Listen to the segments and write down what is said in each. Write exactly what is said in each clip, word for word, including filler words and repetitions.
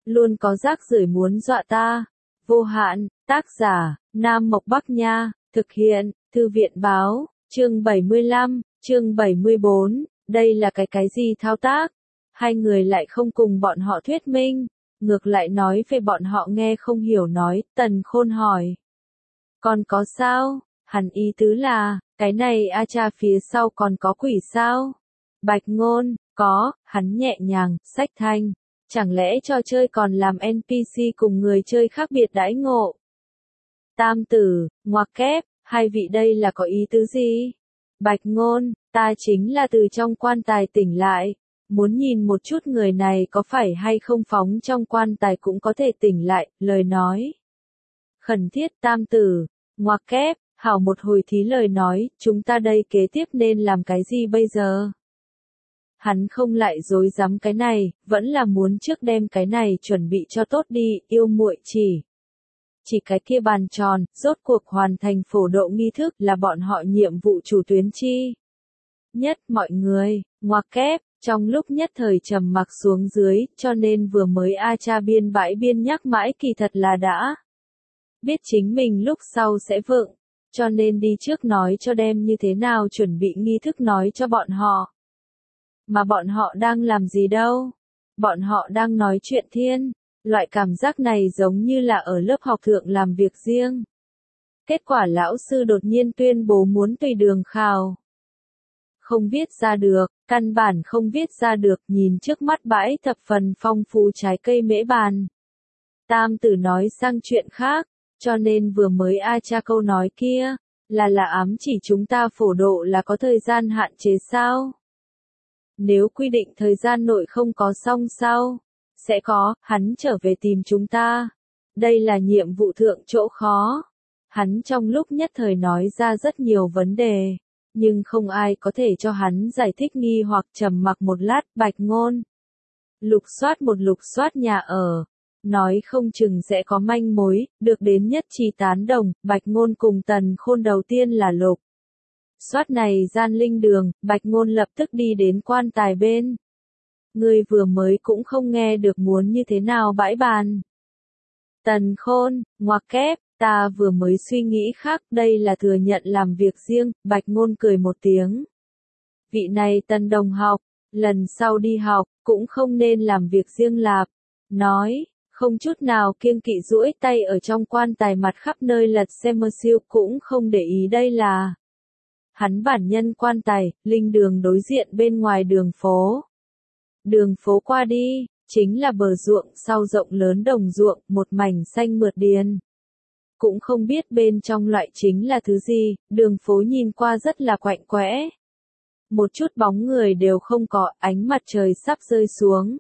luôn có rác rưởi muốn dọa ta. Vô hạn, tác giả, Nam Mộc Bắc Nha, thực hiện, Thư viện Báo, chương bảy mươi lăm, chương bảy mươi bốn, đây là cái cái gì thao tác? Hai người lại không cùng bọn họ thuyết minh, ngược lại nói về bọn họ nghe không hiểu nói, Tần Khôn hỏi. Còn có sao? Hắn ý tứ là, cái này a cha phía sau còn có quỷ sao? Bạch Ngôn, có, hắn nhẹ nhàng, sách thanh. Chẳng lẽ trò chơi còn làm en pê xê cùng người chơi khác biệt đãi ngộ? Tam tử, ngoặc kép, hai vị đây là có ý tứ gì? Bạch Ngôn, ta chính là từ trong quan tài tỉnh lại. Muốn nhìn một chút người này có phải hay không phóng trong quan tài cũng có thể tỉnh lại, lời nói. Khẩn thiết tam tử, ngoặc kép, hảo một hồi thí lời nói, chúng ta đây kế tiếp nên làm cái gì bây giờ? Hắn không lại dối dám cái này, vẫn là muốn trước đem cái này chuẩn bị cho tốt đi, yêu muội chỉ. Chỉ cái kia bàn tròn, rốt cuộc hoàn thành phổ độ nghi thức là bọn họ nhiệm vụ chủ tuyến chi. Nhất mọi người, ngoặc kép, trong lúc nhất thời trầm mặc xuống dưới, cho nên vừa mới A cha biên bãi biên nhắc mãi kỳ thật là đã. Biết chính mình lúc sau sẽ vượng, cho nên đi trước nói cho đem như thế nào chuẩn bị nghi thức nói cho bọn họ. Mà bọn họ đang làm gì đâu? Bọn họ đang nói chuyện thiên, loại cảm giác này giống như là ở lớp học thượng làm việc riêng. Kết quả lão sư đột nhiên tuyên bố muốn tùy đường khảo. Không viết ra được, căn bản không viết ra được, nhìn trước mắt bãi thập phần phong phú trái cây mễ bàn. Tam tử nói sang chuyện khác, cho nên vừa mới a cha câu nói kia, là là ám chỉ chúng ta phổ độ là có thời gian hạn chế sao? Nếu quy định thời gian nội không có xong sao? Sẽ có, hắn trở về tìm chúng ta. Đây là nhiệm vụ thượng chỗ khó. Hắn trong lúc nhất thời nói ra rất nhiều vấn đề, nhưng không ai có thể cho hắn giải thích nghi hoặc trầm mặc một lát. Bạch Ngôn lục soát một lục soát nhà ở, nói không chừng sẽ có manh mối, được đến nhất trí tán đồng. Bạch Ngôn cùng Tần Khôn đầu tiên là lục soát này gian linh đường, Bạch Ngôn lập tức đi đến quan tài bên. Người vừa mới cũng không nghe được muốn như thế nào bãi bàn. Tần Khôn, ngoặc kép, ta vừa mới suy nghĩ khác, đây là thừa nhận làm việc riêng. Bạch Ngôn cười một tiếng. Vị này Tần đồng học, lần sau đi học, cũng không nên làm việc riêng lạp. Nói, không chút nào kiêng kỵ duỗi tay ở trong quan tài mặt khắp nơi lật xem mơ siêu, cũng không để ý đây là hắn bản nhân quan tài, linh đường đối diện bên ngoài đường phố. Đường phố qua đi, chính là bờ ruộng sau rộng lớn đồng ruộng, một mảnh xanh mượt điền. Cũng không biết bên trong loại chính là thứ gì, đường phố nhìn qua rất là quạnh quẽ. Một chút bóng người đều không có, ánh mặt trời sắp rơi xuống.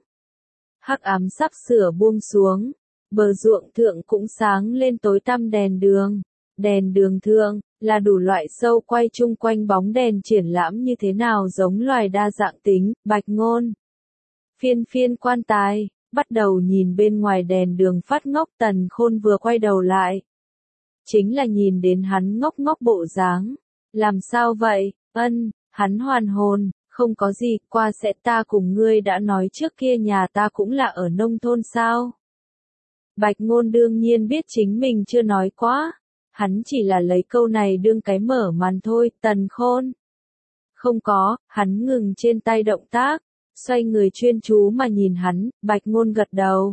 Hắc ám sắp sửa buông xuống, bờ ruộng thượng cũng sáng lên tối tăm đèn đường. Đèn đường thượng, là đủ loại sâu quay chung quanh bóng đèn triển lãm như thế nào giống loài đa dạng tính. Bạch Ngôn phiên phiên quan tài, bắt đầu nhìn bên ngoài đèn đường phát ngốc. Tần Khôn vừa quay đầu lại, chính là nhìn đến hắn ngốc ngốc bộ dáng. Làm sao vậy? Ân, hắn hoàn hồn, không có gì, qua sẽ ta cùng ngươi đã nói trước kia nhà ta cũng là ở nông thôn sao? Bạch Ngôn đương nhiên biết chính mình chưa nói quá, hắn chỉ là lấy câu này đương cái mở màn thôi. Tần Khôn không có, hắn ngừng trên tay động tác, xoay người chuyên chú mà nhìn hắn. Bạch Ngôn gật đầu.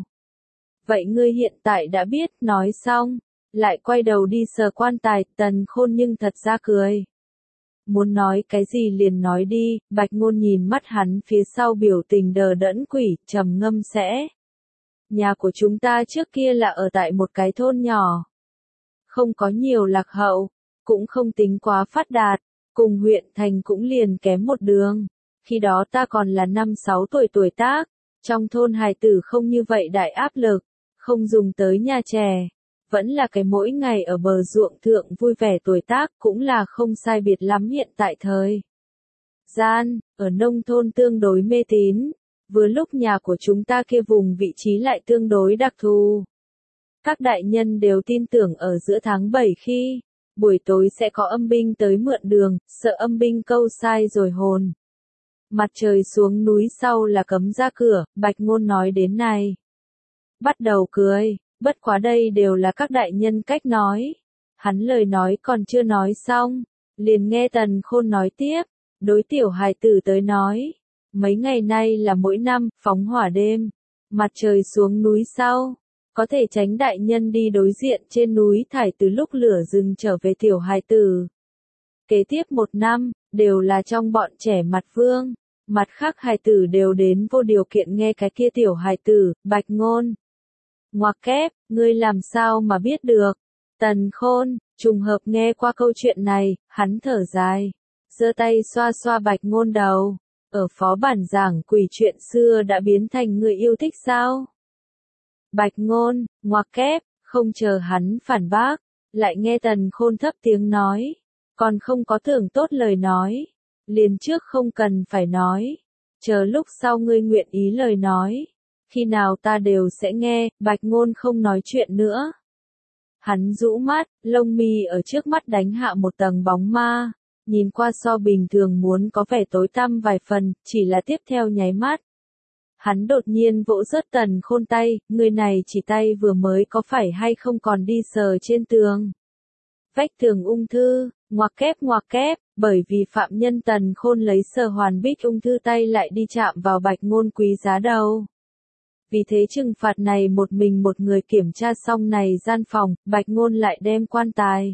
Vậy ngươi hiện tại đã biết, nói xong, lại quay đầu đi sờ quan tài. Tần Khôn nhưng thật ra cười. Muốn nói cái gì liền nói đi. Bạch Ngôn nhìn mắt hắn phía sau biểu tình đờ đẫn quỷ, trầm ngâm sẽ. Nhà của chúng ta trước kia là ở tại một cái thôn nhỏ. Không có nhiều lạc hậu, cũng không tính quá phát đạt, cùng huyện thành cũng liền kém một đường. Khi đó ta còn là năm sáu tuổi tuổi tác, trong thôn hài tử không như vậy đại áp lực, không dùng tới nhà trẻ. Vẫn là cái mỗi ngày ở bờ ruộng thượng vui vẻ tuổi tác, cũng là không sai biệt lắm hiện tại thời gian, ở nông thôn tương đối mê tín, vừa lúc nhà của chúng ta kia vùng vị trí lại tương đối đặc thù. Các đại nhân đều tin tưởng ở giữa tháng bảy khi, buổi tối sẽ có âm binh tới mượn đường, sợ âm binh câu sai rồi hồn. Mặt trời xuống núi sau là cấm ra cửa. Bạch Ngôn nói đến này. bắt đầu cười, bất quá đây đều là các đại nhân cách nói. Hắn lời nói còn chưa nói xong, liền nghe Tần Khôn nói tiếp, đối tiểu hài tử tới nói, mấy ngày nay là mỗi năm, phóng hỏa đêm, mặt trời xuống núi sau, có thể tránh đại nhân đi đối diện trên núi thải từ lúc lửa rừng trở về tiểu hài tử. Kế tiếp một năm, đều là trong bọn trẻ mặt vương, mặt khác hài tử đều đến vô điều kiện nghe cái kia tiểu hài tử, Bạch Ngôn. Ngoặc kép, ngươi làm sao mà biết được? Tần Khôn, trùng hợp nghe qua câu chuyện này, hắn thở dài, giơ tay xoa xoa Bạch Ngôn đầu, ở phó bản giảng quỷ chuyện xưa đã biến thành người yêu thích sao? Bạch Ngôn, ngoặc kép, không chờ hắn phản bác, lại nghe Tần Khôn thấp tiếng nói, còn không có thưởng tốt lời nói, liền trước không cần phải nói, chờ lúc sau ngươi nguyện ý lời nói, khi nào ta đều sẽ nghe. Bạch Ngôn không nói chuyện nữa. Hắn rũ mắt, lông mi ở trước mắt đánh hạ một tầng bóng ma, nhìn qua so bình thường muốn có vẻ tối tăm vài phần, chỉ là tiếp theo nháy mắt. Hắn đột nhiên vỗ rớt Tần Khôn tay, người này chỉ tay vừa mới có phải hay không còn đi sờ trên tường. Vách tường ung thư, ngoặc kép ngoặc kép, bởi vì phạm nhân Tần Khôn lấy sờ hoàn bích ung thư tay lại đi chạm vào Bạch Ngôn quý giá đầu. Vì thế trừng phạt này một mình một người kiểm tra xong này gian phòng, Bạch Ngôn lại đem quan tài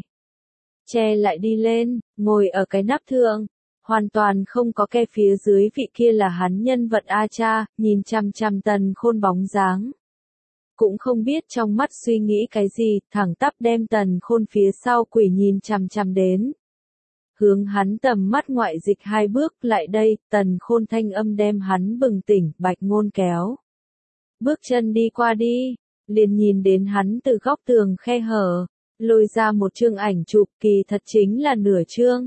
che lại đi lên, ngồi ở cái nắp thượng, hoàn toàn không có ke phía dưới vị kia là hắn nhân vật A Cha, nhìn chằm chằm Tần Khôn bóng dáng. Cũng không biết trong mắt suy nghĩ cái gì, thẳng tắp đem Tần Khôn phía sau quỷ nhìn chằm chằm đến. Hướng hắn tầm mắt ngoại dịch hai bước lại đây, Tần Khôn thanh âm đem hắn bừng tỉnh, Bạch Ngôn kéo bước chân đi qua đi, liền nhìn đến hắn từ góc tường khe hở, lôi ra một chương ảnh chụp, kỳ thật chính là nửa chương.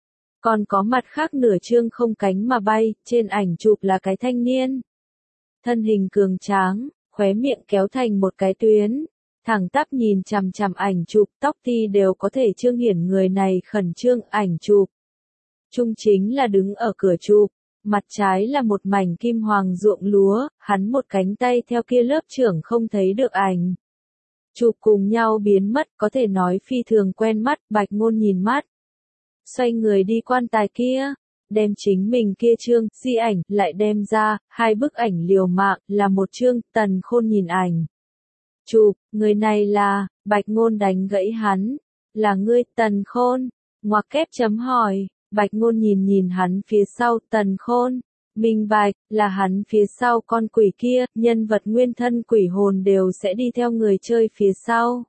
Còn có mặt khác nửa chương không cánh mà bay, trên ảnh chụp là cái thanh niên. Thân hình cường tráng, khóe miệng kéo thành một cái tuyến, thẳng tắp nhìn chằm chằm ảnh chụp, tóc ti đều có thể trương hiển người này khẩn trương. Ảnh chụp trung chính là đứng ở cửa chụp. Mặt trái là một mảnh kim hoàng ruộng lúa, hắn một cánh tay theo kia lớp trưởng không thấy được ảnh. Chụp cùng nhau biến mất, có thể nói phi thường quen mắt. Bạch Ngôn nhìn mắt, xoay người đi quan tài kia, đem chính mình kia trương di ảnh lại đem ra, hai bức ảnh liều mạng, là một chương. Tần Khôn nhìn ảnh chụp, người này là, Bạch Ngôn đánh gãy hắn, là ngươi. Tần Khôn, ngoặc kép chấm hỏi. Bạch Ngôn nhìn nhìn hắn phía sau, Tần Khôn, minh bạch, là hắn phía sau con quỷ kia, nhân vật nguyên thân quỷ hồn đều sẽ đi theo người chơi phía sau.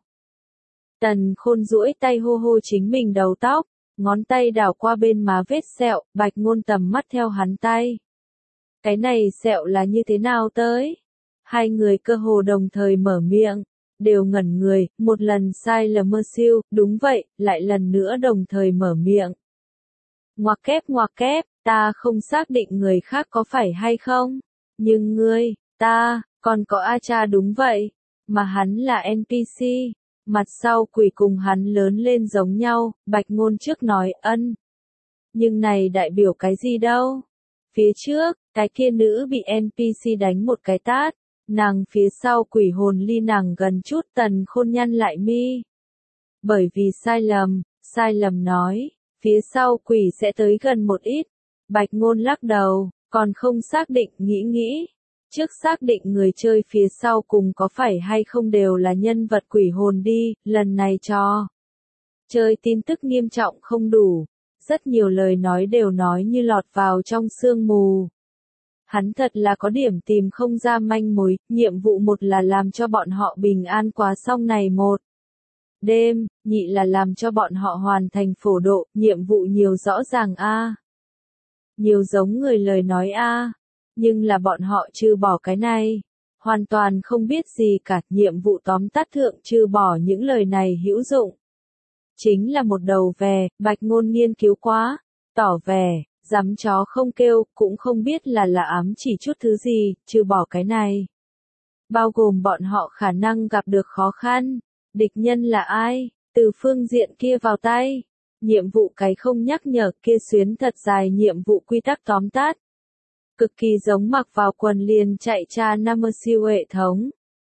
Tần Khôn duỗi tay hô hô chính mình đầu tóc, ngón tay đảo qua bên má vết sẹo, Bạch Ngôn tầm mắt theo hắn tay. Cái này sẹo là như thế nào tới? Hai người cơ hồ đồng thời mở miệng, đều ngẩn người, một lần sai lầm mơ siêu, đúng vậy, lại lần nữa đồng thời mở miệng. Ngoặc kép ngoặc kép, ta không xác định người khác có phải hay không, nhưng ngươi, ta, còn có A Cha đúng vậy, mà hắn là en pê xê, mặt sau quỷ cùng hắn lớn lên giống nhau. Bạch Ngôn trước nói ân. Nhưng này đại biểu cái gì đâu? Phía trước, cái kia nữ bị en pê xê đánh một cái tát, nàng phía sau quỷ hồn ly nàng gần chút. Tần Khôn nhăn lại mi. Bởi vì sai lầm, sai lầm nói. Phía sau quỷ sẽ tới gần một ít. Bạch Ngôn lắc đầu, còn không xác định, nghĩ nghĩ. Trước xác định người chơi phía sau cùng có phải hay không đều là nhân vật quỷ hồn đi, lần này cho chơi tin tức nghiêm trọng không đủ. Rất nhiều lời nói đều nói như lọt vào trong sương mù. Hắn thật là có điểm tìm không ra manh mối, nhiệm vụ một là làm cho bọn họ bình an quá xong này một đêm, nhị là làm cho bọn họ hoàn thành phổ độ, nhiệm vụ nhiều rõ ràng a. À. Nhiều giống người lời nói a, à. Nhưng là bọn họ trừ bỏ cái này, hoàn toàn không biết gì cả. Nhiệm vụ tóm tắt thượng trừ bỏ những lời này hữu dụng, chính là một đầu về. Bạch Ngôn nghiên cứu quá, tỏ vẻ, dám chó không kêu, cũng không biết là là ám chỉ chút thứ gì, trừ bỏ cái này. Bao gồm bọn họ khả năng gặp được khó khăn. Địch nhân là ai? Từ phương diện kia vào tay. Nhiệm vụ cái không nhắc nhở kia xuyến thật dài nhiệm vụ quy tắc tóm tắt. Cực kỳ giống mặc vào quần liền chạy tra năm siêu hệ thống.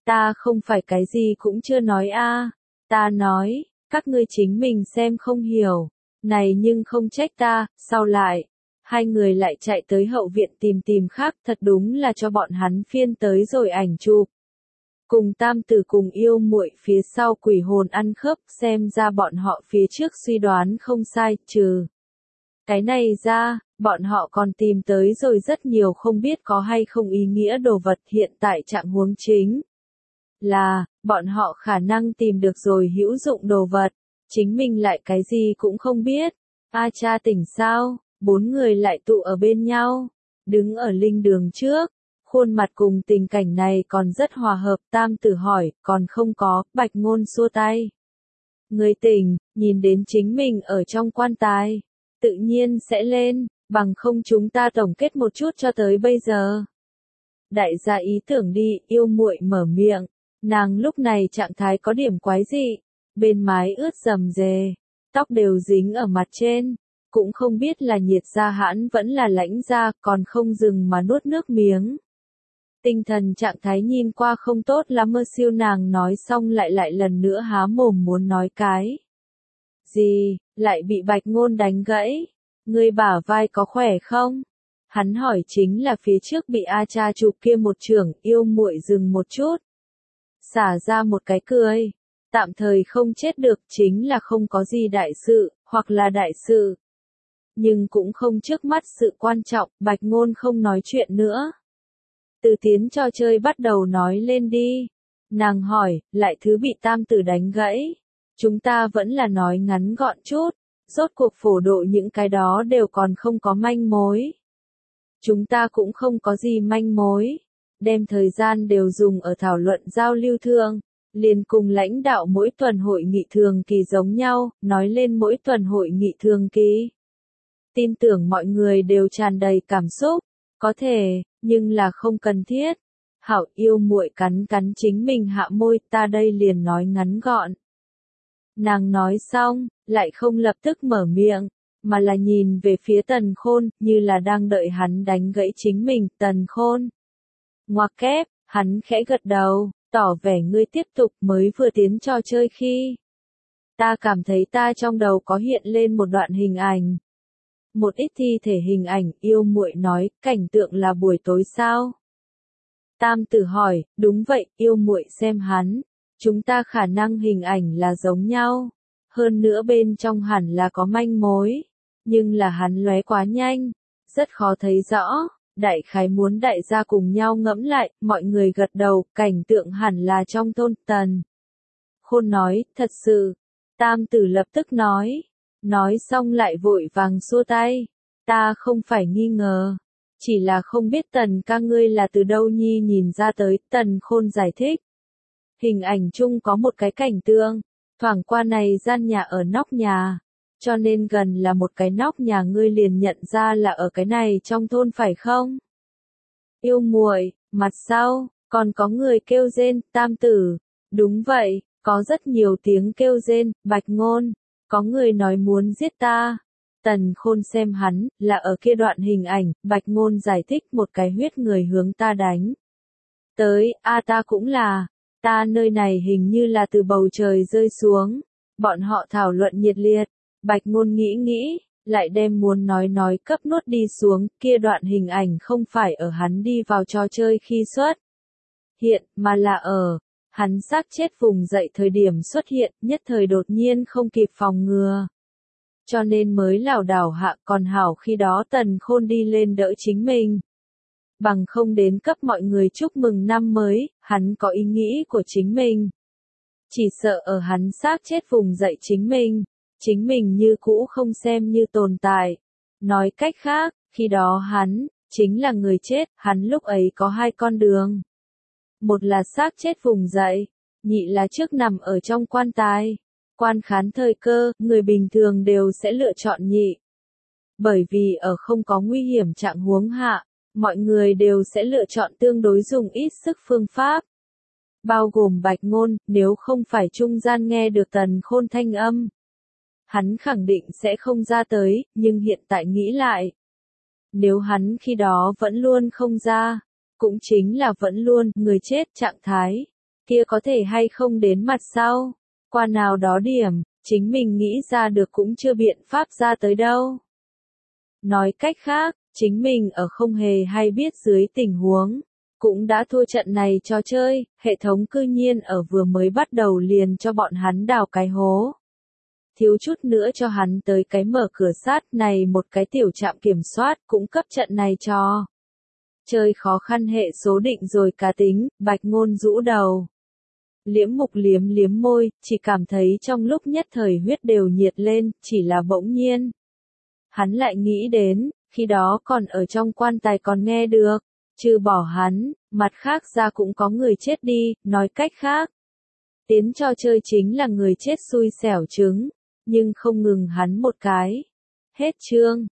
Ta không phải cái gì cũng chưa nói a. Ta nói, các ngươi chính mình xem không hiểu. Này nhưng không trách ta, sau lại. Hai người lại chạy tới hậu viện tìm tìm khác, thật đúng là cho bọn hắn phiên tới rồi ảnh chụp. Cùng tam tử cùng yêu muội phía sau quỷ hồn ăn khớp, xem ra bọn họ phía trước suy đoán không sai, trừ. Cái này ra, bọn họ còn tìm tới rồi rất nhiều không biết có hay không ý nghĩa đồ vật, hiện tại trạng huống chính. Là, bọn họ khả năng tìm được rồi hữu dụng đồ vật, chính mình lại cái gì cũng không biết. A cha tỉnh sao, bốn người lại tụ ở bên nhau, đứng ở linh đường trước. Khuôn mặt cùng tình cảnh này còn rất hòa hợp, tam tử hỏi, còn không có, bạch ngôn xua tay. Người tỉnh, nhìn đến chính mình ở trong quan tài, tự nhiên sẽ lên, bằng không chúng ta tổng kết một chút cho tới bây giờ. Đại gia ý tưởng đi, yêu muội mở miệng, nàng lúc này trạng thái có điểm quái dị, bên mái ướt rầm rề, tóc đều dính ở mặt trên, cũng không biết là nhiệt ra hãn vẫn là lãnh ra, còn không dừng mà nuốt nước miếng. Tinh thần trạng thái nhìn qua không tốt lắm mơ siêu nàng nói xong lại lại lần nữa há mồm muốn nói cái. Gì, lại bị bạch ngôn đánh gãy, người bả vai có khỏe không? Hắn hỏi chính là phía trước bị A cha chụp kia một trưởng, yêu muội dừng một chút. Xả ra một cái cười, tạm thời không chết được chính là không có gì đại sự, hoặc là đại sự. Nhưng cũng không trước mắt sự quan trọng, bạch ngôn không nói chuyện nữa. Từ tiến trò chơi bắt đầu nói lên đi. Nàng hỏi, lại thứ bị tam tử đánh gãy. Chúng ta vẫn là nói ngắn gọn chút. Rốt cuộc phổ độ những cái đó đều còn không có manh mối. Chúng ta cũng không có gì manh mối. Đem thời gian đều dùng ở thảo luận giao lưu thương. Liền cùng lãnh đạo mỗi tuần hội nghị thường kỳ giống nhau, nói lên mỗi tuần hội nghị thường kỳ. Tin tưởng mọi người đều tràn đầy cảm xúc. Có thể, nhưng là không cần thiết. Hảo yêu muội cắn cắn chính mình hạ môi, ta đây liền nói ngắn gọn. Nàng nói xong, lại không lập tức mở miệng, mà là nhìn về phía Tần Khôn, như là đang đợi hắn đánh gãy chính mình, Tần Khôn. Ngoặc kép, hắn khẽ gật đầu, tỏ vẻ ngươi tiếp tục mới vừa tiến trò chơi khi. Ta cảm thấy ta trong đầu có hiện lên một đoạn hình ảnh. Một ít thi thể hình ảnh, yêu muội nói, cảnh tượng là buổi tối sao? Tam tử hỏi, đúng vậy, yêu muội xem hắn. Chúng ta khả năng hình ảnh là giống nhau. Hơn nữa bên trong hẳn là có manh mối. Nhưng là hắn lóe quá nhanh. Rất khó thấy rõ. Đại khái muốn đại gia cùng nhau ngẫm lại, mọi người gật đầu, cảnh tượng hẳn là trong thôn Tần. Khôn nói, thật sự. Tam tử lập tức nói. Nói xong lại vội vàng xua tay. Ta không phải nghi ngờ. Chỉ là không biết Tần ca ngươi là từ đâu nhi nhìn ra tới, Tần Khôn giải thích. Hình ảnh chung có một cái cảnh tượng, thoảng qua này gian nhà ở nóc nhà. Cho nên gần là một cái nóc nhà ngươi liền nhận ra là ở cái này trong thôn phải không? Yêu muội, mặt sau, còn có người kêu rên, tam tử. Đúng vậy, có rất nhiều tiếng kêu rên, bạch ngôn. Có người nói muốn giết ta. Tần Khôn xem hắn, là ở kia đoạn hình ảnh, bạch ngôn giải thích một cái huyết người hướng ta đánh. Tới, a ta cũng là, ta nơi này hình như là từ bầu trời rơi xuống. Bọn họ thảo luận nhiệt liệt, bạch ngôn nghĩ nghĩ, lại đem muốn nói nói cấp nuốt đi xuống, kia đoạn hình ảnh không phải ở hắn đi vào trò chơi khi xuất hiện, mà là ở hắn xác chết vùng dậy thời điểm xuất hiện, nhất thời đột nhiên không kịp phòng ngừa. Cho nên mới lảo đảo hạ, còn hảo khi đó Tần Khôn đi lên đỡ chính mình. Bằng không đến cấp mọi người chúc mừng năm mới, hắn có ý nghĩ của chính mình. Chỉ sợ ở hắn xác chết vùng dậy chính mình, chính mình như cũ không xem như tồn tại. Nói cách khác, khi đó hắn, chính là người chết, hắn lúc ấy có hai con đường. Một là xác chết vùng dậy, nhị là trước nằm ở trong quan tài. Quan khán thời cơ, người bình thường đều sẽ lựa chọn nhị. Bởi vì ở không có nguy hiểm trạng huống hạ, mọi người đều sẽ lựa chọn tương đối dùng ít sức phương pháp. Bao gồm bạch ngôn, nếu không phải trung gian nghe được Tần Khôn thanh âm. Hắn khẳng định sẽ không ra tới, nhưng hiện tại nghĩ lại. Nếu hắn khi đó vẫn luôn không ra, cũng chính là vẫn luôn người chết trạng thái. kia có thể hay không đến mặt sau, qua nào đó điểm, chính mình nghĩ ra được cũng chưa biện pháp ra tới đâu. Nói cách khác, chính mình ở không hề hay biết dưới tình huống, cũng đã thua trận này trò chơi, hệ thống cư nhiên ở vừa mới bắt đầu liền cho bọn hắn đào cái hố. Thiếu chút nữa cho hắn tới cái mở cửa sát này một cái tiểu trạm kiểm soát cũng cấp trận này cho. Chơi khó khăn hệ số định rồi cá tính, Bạch Ngôn rũ đầu. Liễm Mục liếm liếm môi, chỉ cảm thấy trong lúc nhất thời huyết đều nhiệt lên, chỉ là bỗng nhiên. Hắn lại nghĩ đến, khi đó còn ở trong quan tài còn nghe được, trừ bỏ hắn, mặt khác ra cũng có người chết đi, nói cách khác. Tiến cho chơi chính là người chết xui xẻo trứng, nhưng không ngừng hắn một cái. Hết chương.